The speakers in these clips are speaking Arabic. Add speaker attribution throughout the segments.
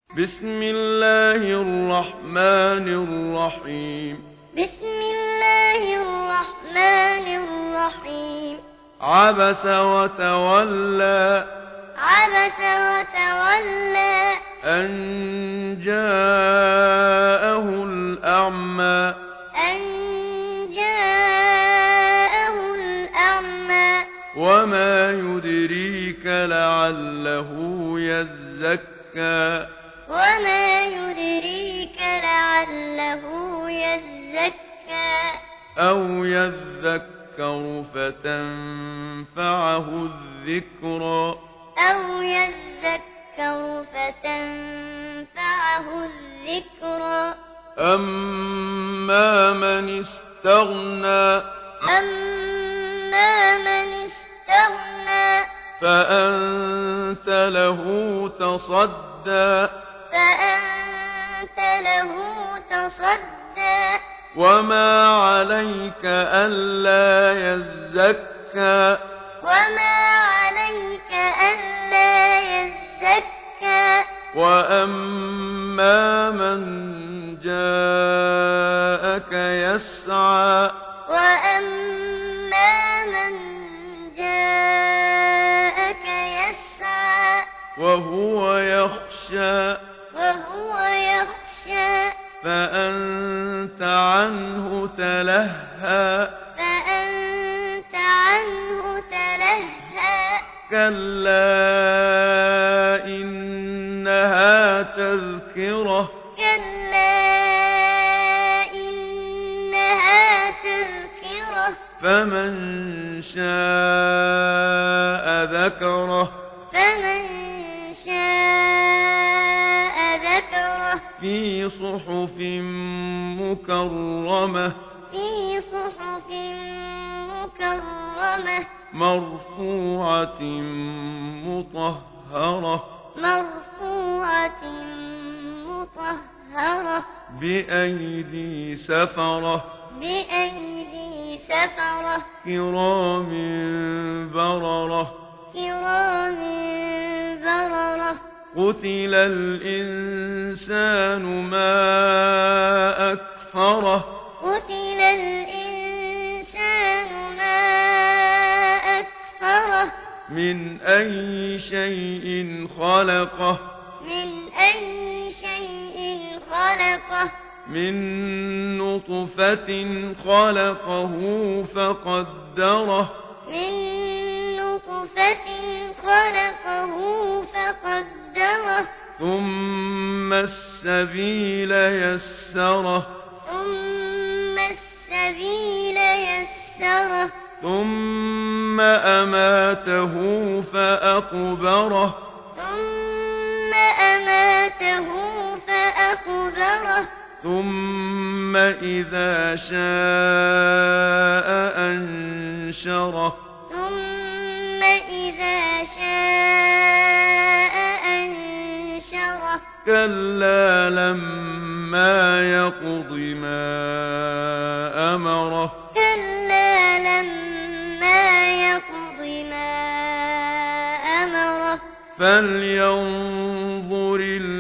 Speaker 1: بسم الله الرحمن الرحيم.
Speaker 2: بسم الله الرحمن الرحيم.
Speaker 1: عبس وتولى.
Speaker 2: عبس وتولى.
Speaker 1: أن جاءه الأعمى.
Speaker 2: أن جاءه الأعمى.
Speaker 1: وما يدريك لعله يزكى.
Speaker 2: وما يدريك لعله يزكى
Speaker 1: أو يذكر فتنفعه الذكرى.
Speaker 2: أو يذكر فتنفعه الذكرى.
Speaker 1: أما من استغنى.
Speaker 2: أما من استغنى.
Speaker 1: فأنت له تصدى.
Speaker 2: فأنت له تصدى.
Speaker 1: وما عليك ألا يزكى.
Speaker 2: وما عليك ألا يزكى.
Speaker 1: وأما من جاءك يسعى.
Speaker 2: وأما من جاءك يسعى.
Speaker 1: وهو يخشى.
Speaker 2: وهو يخشى.
Speaker 1: فأنت عنه تلهى.
Speaker 2: فأنت عنه تلهى.
Speaker 1: كلا إنها تذكرة.
Speaker 2: كلا إنها تذكرة.
Speaker 1: فمن شاء ذكره.
Speaker 2: فمن شاء ذكره.
Speaker 1: في صحف مكرمة.
Speaker 2: في صحف مكرمة.
Speaker 1: مرفوعة مطهرة.
Speaker 2: مرفوعة مطهرة.
Speaker 1: بأيدي سفرة.
Speaker 2: بأيدي سفرة.
Speaker 1: كرام بررة.
Speaker 2: كرام بررة.
Speaker 1: قتل الإنسان ما أكفره.
Speaker 2: قتل الإنسان ما أكفره.
Speaker 1: من أي شيء خلقه.
Speaker 2: من أي شيء خلقه.
Speaker 1: من نطفة خلقه فقدره.
Speaker 2: من نطفة خلقه فقدره.
Speaker 1: ثم السبيل يسره.
Speaker 2: ثم السبيل يسره.
Speaker 1: ثم أماته فأقبره.
Speaker 2: ثم أماته فأقبره.
Speaker 1: ثم إذا شاء أنشره.
Speaker 2: ثم إذا شاء أنشره.
Speaker 1: كلا لما يقض ما أمره.
Speaker 2: كلا لما يقض ما أمره.
Speaker 1: فلينظر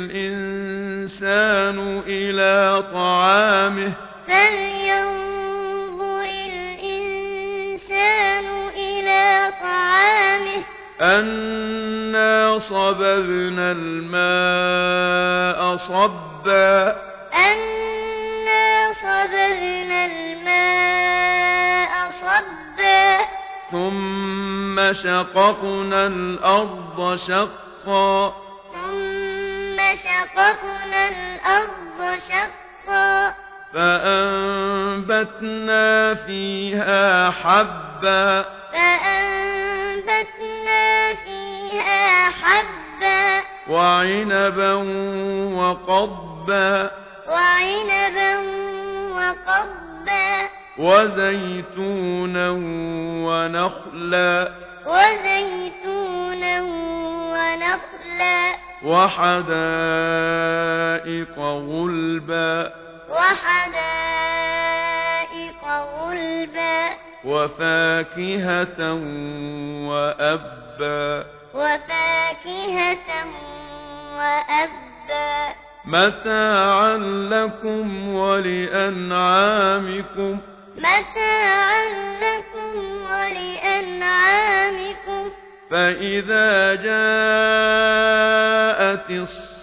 Speaker 1: الإنسان إلى طعامه.
Speaker 2: فلينظر الإنسان إلى طعامه.
Speaker 1: أنا صببنا الماء صبا.
Speaker 2: أنا صببنا الماء صبا.
Speaker 1: ثم شققنا الأرض شقا.
Speaker 2: ثم شققنا الأرض شقا.
Speaker 1: فأنبتنا فيها حبا.
Speaker 2: فأنبتنا فيها حبا.
Speaker 1: وعنبا وقضبا.
Speaker 2: وعنبا وقضبا.
Speaker 1: وزيتونا ونخلا.
Speaker 2: وزيتونا ونخلا.
Speaker 1: وحدائق غلبا.
Speaker 2: وحدائق غلبا.
Speaker 1: وفاكهة وأبا.
Speaker 2: وفاكهة وأبا.
Speaker 1: متاعا لكم ولأنعامكم فإذا جاءت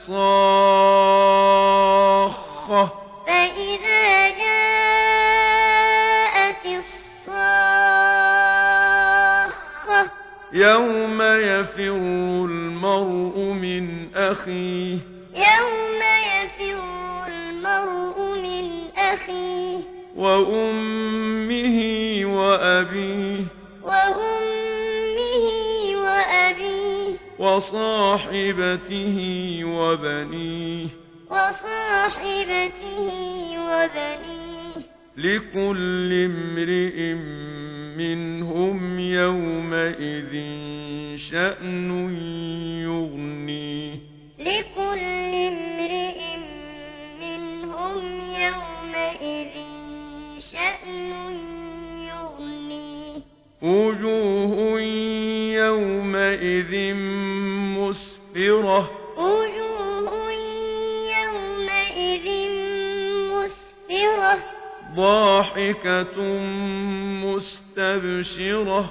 Speaker 1: الصاخة يوم يفر المرء من أخيه وأمه وأبيه وصاحبته وبنيه لكل امرئ منهم يومئذ شأن يغنيه وجوه يومئذ مسفرة ضاحكة مستبشرة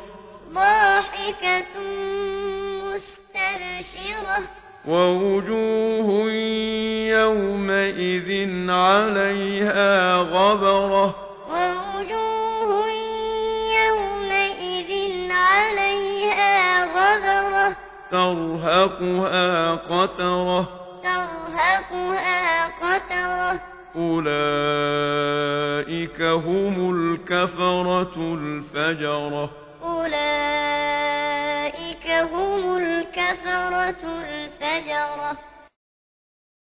Speaker 1: ووجوه يومئذ عليها غبرة ترهقها قترة أولئك هم الكفرة الفجرة